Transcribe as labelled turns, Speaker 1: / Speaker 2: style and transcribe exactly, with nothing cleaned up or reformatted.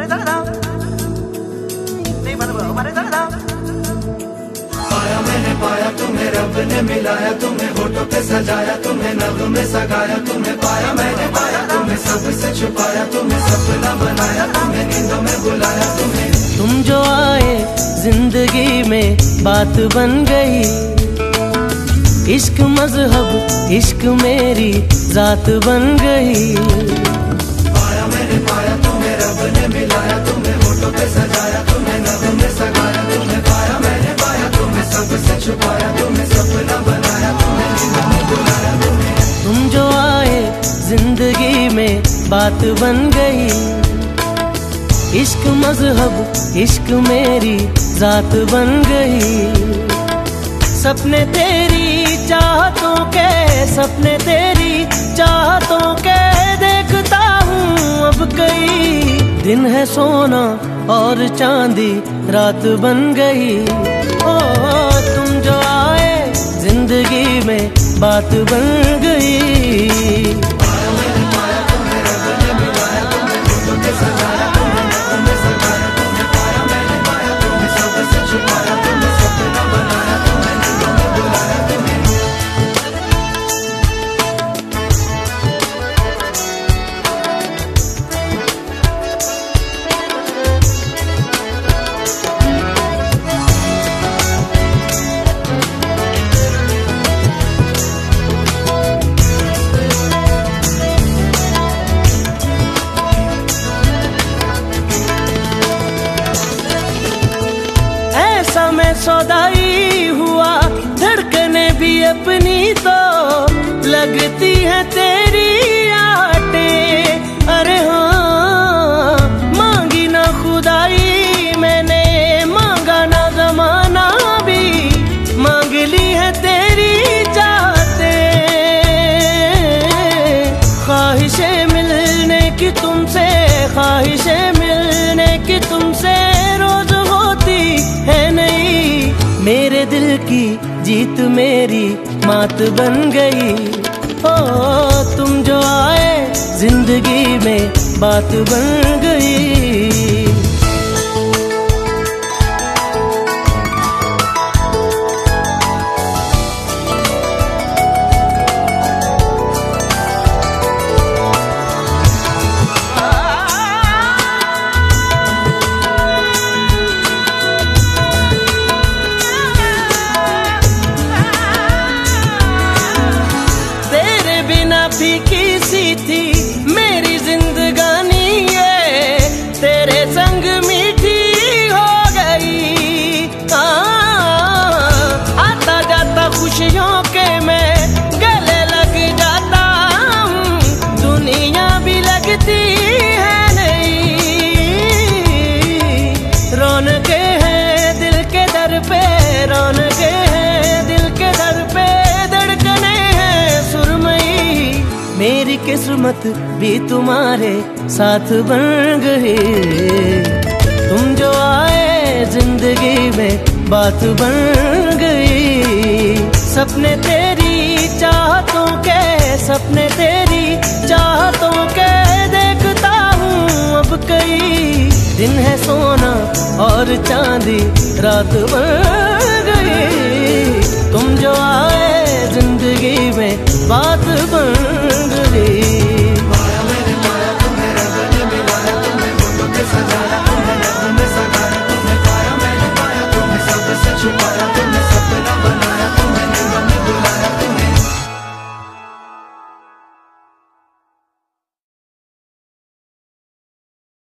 Speaker 1: पाया मैंने पाया तुम्हें, रब ने मिलाया तुम्हें, होठों पे सजाया तुम्हें, नग़्मे सगाया तुम्हें। पाया मैंने पाया तुम्हें, सबसे छुपाया तुम्हें, सपना बनाया तुम्हें, नींदों में बुलाया तुम्हें।
Speaker 2: तुम जो आए जिंदगी में बात बन गई, इश्क मजहब इश्क मेरी जात बन गई।
Speaker 1: पाया मैंने पाया तुम्हें, रब ने मिलाया तुम्हें, होठों पे सजाया तुम्हें, नग़्मे सगाया तुम्हें। पाया मैंने पाया तुम्हें, सबसे छुपाया तुम्हें, सपना बनाया तुम्हें, नींदों में बुलाया तुम्हें।
Speaker 2: तुम जो आए जिंदगी में बात बन गई, इश्क मजहब इश्क मेरी जात बन गई। सपने तेरी चाहतों के, सपने तेरी चाहतों के देखता हूँ अब कई। दिन है सोना और चांदी रात बन गई। ओ तुम जो आए जिंदगी में बात बन गई। मैं सौदाई हुआ, धड़कने भी अपनी तो लगती है तेरी आटे। अरे हाँ मांगी ना खुदाई मैंने, मांगा ना जमाना भी, मांग ली है तेरी चाहते। ख्वाहिशें मिलने की तुमसे, ख्वाहिशें मिलने की तुमसे रोज होती है नहीं। मेरे दिल की जीत मेरी मात बन गई। ओ तुम जो आए जिंदगी में बात बन गई। फीकी सी थी मेरी जिंदगानी ये, तेरे संग मीठी हो गई। आ, आता जाता खुशियों के मैं गले लग जाता हूँ, दुनिया भी लगती है नहीं। रौनके हैं दिल के दर पे, रौनके हैं दिल के दर पे, धड़कने हैं सुरमई। मेरी किस्मत भी तुम्हारे साथ बन गई। तुम जो आए जिंदगी में बात बन गई। सपने तेरी चाहतों के, सपने तेरी चाहतों के देखता हूँ अब कई। दिन है सोना और चांदी रात बन